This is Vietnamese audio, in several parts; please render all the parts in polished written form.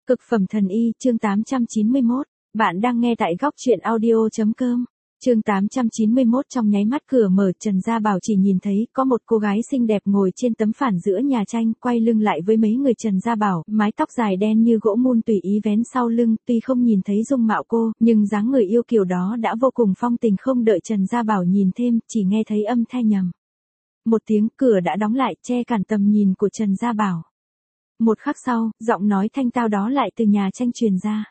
Cực phẩm thần y, chương 891. Bạn đang nghe tại góc truyện audio.com. Chương 891. Trong nháy mắt cửa mở, Trần Gia Bảo chỉ nhìn thấy có một cô gái xinh đẹp ngồi trên tấm phản giữa nhà tranh, quay lưng lại với mấy người Trần Gia Bảo, mái tóc dài đen như gỗ mun tùy ý vén sau lưng, tuy không nhìn thấy dung mạo cô, nhưng dáng người yêu kiều đó đã vô cùng phong tình. Không đợi Trần Gia Bảo nhìn thêm, chỉ nghe thấy âm thanh nhầm một tiếng, cửa đã đóng lại, che cản tầm nhìn của Trần Gia Bảo. Một khắc sau, giọng nói thanh tao đó lại từ nhà tranh truyền ra.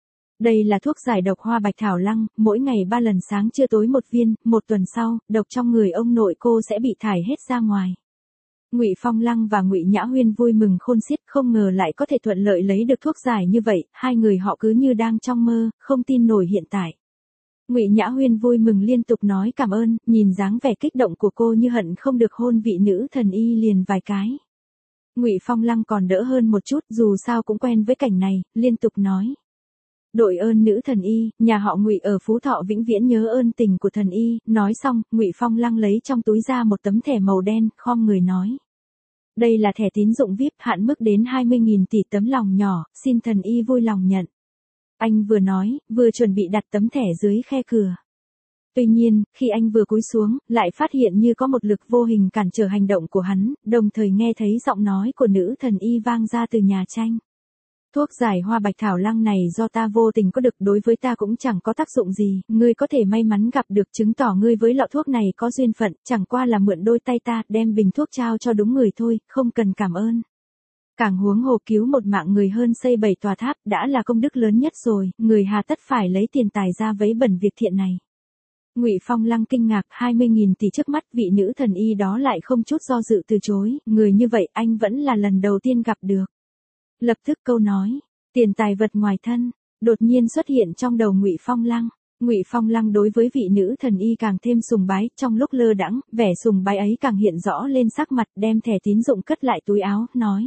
Đây là thuốc giải độc hoa bạch thảo lăng, mỗi ngày 3 lần sáng trưa tối một viên, một tuần sau, độc trong người ông nội cô sẽ bị thải hết ra ngoài. Ngụy Phong Lăng và Ngụy Nhã Huyên vui mừng khôn xiết, không ngờ lại có thể thuận lợi lấy được thuốc giải như vậy, hai người họ cứ như đang trong mơ, không tin nổi hiện tại. Ngụy Nhã Huyên vui mừng liên tục nói cảm ơn, nhìn dáng vẻ kích động của cô như hận không được hôn vị nữ thần y liền vài cái. Ngụy Phong Lăng còn đỡ hơn một chút, dù sao cũng quen với cảnh này, liên tục nói: đội ơn nữ thần y, nhà họ Ngụy ở Phú Thọ vĩnh viễn nhớ ơn tình của thần y. Nói xong, Ngụy Phong Lăng lấy trong túi ra một tấm thẻ màu đen, khom người nói: đây là thẻ tín dụng VIP, hạn mức đến 20.000 tỷ tấm lòng nhỏ, xin thần y vui lòng nhận. Anh vừa nói, vừa chuẩn bị đặt tấm thẻ dưới khe cửa. Tuy nhiên, khi anh vừa cúi xuống, lại phát hiện như có một lực vô hình cản trở hành động của hắn, đồng thời nghe thấy giọng nói của nữ thần y vang ra từ nhà tranh. Thuốc giải hoa bạch thảo lăng này do ta vô tình có được, đối với ta cũng chẳng có tác dụng gì, ngươi có thể may mắn gặp được, chứng tỏ ngươi với lọ thuốc này có duyên phận, chẳng qua là mượn đôi tay ta, đem bình thuốc trao cho đúng người thôi, không cần cảm ơn. Càng huống hồ cứu một mạng người hơn xây 7 tòa tháp, đã là công đức lớn nhất rồi, người hà tất phải lấy tiền tài ra vấy bẩn việc thiện này. Ngụy Phong Lăng kinh ngạc, 20.000 tỷ trước mắt, vị nữ thần y đó lại không chút do dự từ chối, người như vậy anh vẫn là lần đầu tiên gặp được. Lập tức câu nói, tiền tài vật ngoài thân, đột nhiên xuất hiện trong đầu Ngụy Phong Lăng. Ngụy Phong Lăng đối với vị nữ thần y càng thêm sùng bái, trong lúc lơ đãng, vẻ sùng bái ấy càng hiện rõ lên sắc mặt, đem thẻ tín dụng cất lại túi áo, nói: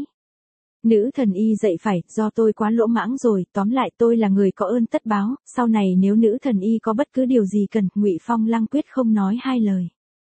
nữ thần y dạy phải, do tôi quá lỗ mãng rồi, tóm lại tôi là người có ơn tất báo, sau này nếu nữ thần y có bất cứ điều gì cần, Ngụy Phong Lăng quyết không nói hai lời.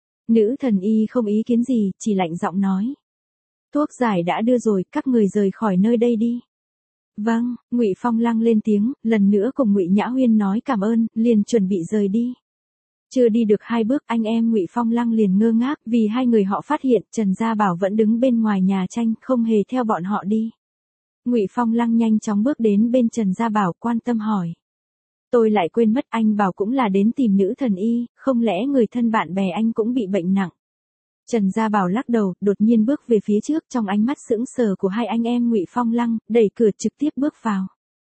Nữ thần y không ý kiến gì, chỉ lạnh giọng nói: thuốc giải đã đưa rồi, các người rời khỏi nơi đây đi. Vâng, Ngụy Phong Lăng lên tiếng, lần nữa cùng Ngụy Nhã Huyên nói cảm ơn, liền chuẩn bị rời đi. Chưa đi được 2 bước, anh em Ngụy Phong Lăng liền ngơ ngác, vì hai người họ phát hiện Trần Gia Bảo vẫn đứng bên ngoài nhà tranh, không hề theo bọn họ đi. Ngụy Phong Lăng nhanh chóng bước đến bên Trần Gia Bảo, quan tâm hỏi: tôi lại quên mất, anh bảo cũng là đến tìm nữ thần y, không lẽ người thân bạn bè anh cũng bị bệnh nặng? Trần Gia Bảo lắc đầu, đột nhiên bước về phía trước, trong ánh mắt sững sờ của hai anh em Ngụy Phong Lăng, đẩy cửa trực tiếp bước vào.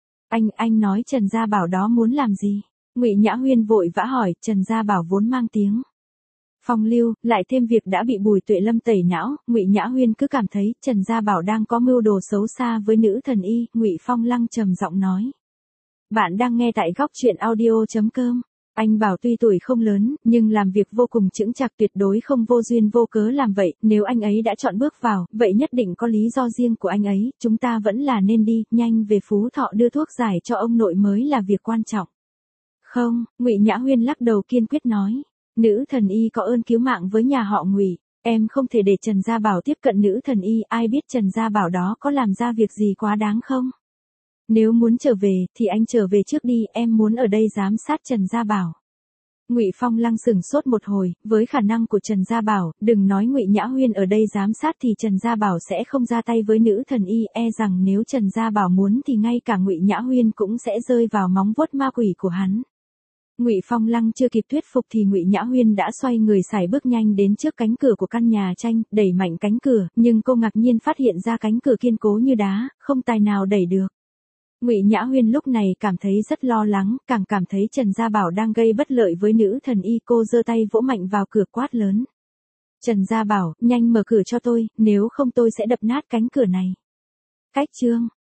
Anh nói Trần Gia Bảo đó muốn làm gì? Ngụy Nhã Huyên vội vã hỏi. Trần Gia Bảo vốn mang tiếng phong lưu, lại thêm việc đã bị Bùi Tuệ Lâm tẩy não, Ngụy Nhã Huyên cứ cảm thấy Trần Gia Bảo đang có mưu đồ xấu xa với nữ thần y. Ngụy Phong Lăng trầm giọng nói: bạn đang nghe tại góc truyện audio.com. Anh Bảo tuy tuổi không lớn, nhưng làm việc vô cùng chững chạc, tuyệt đối không vô duyên vô cớ làm vậy, nếu anh ấy đã chọn bước vào, vậy nhất định có lý do riêng của anh ấy, chúng ta vẫn là nên đi, nhanh về Phú Thọ đưa thuốc giải cho ông nội mới là việc quan trọng. Không, Ngụy Nhã Huyên lắc đầu kiên quyết nói: nữ thần y có ơn cứu mạng với nhà họ Ngụy, em không thể để Trần Gia Bảo tiếp cận nữ thần y, ai biết Trần Gia Bảo đó có làm ra việc gì quá đáng không? Nếu muốn trở về, thì anh trở về trước đi, em muốn ở đây giám sát Trần Gia Bảo. Ngụy Phong Lăng sửng sốt một hồi, với khả năng của Trần Gia Bảo, đừng nói Ngụy Nhã Huyên ở đây giám sát thì Trần Gia Bảo sẽ không ra tay với nữ thần y, rằng nếu Trần Gia Bảo muốn thì ngay cả Ngụy Nhã Huyên cũng sẽ rơi vào móng vuốt ma quỷ của hắn. Ngụy Phong Lăng chưa kịp thuyết phục thì Ngụy Nhã Huyên đã xoay người sải bước nhanh đến trước cánh cửa của căn nhà tranh, đẩy mạnh cánh cửa, nhưng cô ngạc nhiên phát hiện ra cánh cửa kiên cố như đá, không tài nào đẩy được. Ngụy Nhã Huyên lúc này cảm thấy rất lo lắng, càng cảm thấy Trần Gia Bảo đang gây bất lợi với nữ thần y. Cô giơ tay vỗ mạnh vào cửa, quát lớn: Trần Gia Bảo, nhanh mở cửa cho tôi, nếu không tôi sẽ đập nát cánh cửa này. Cách chương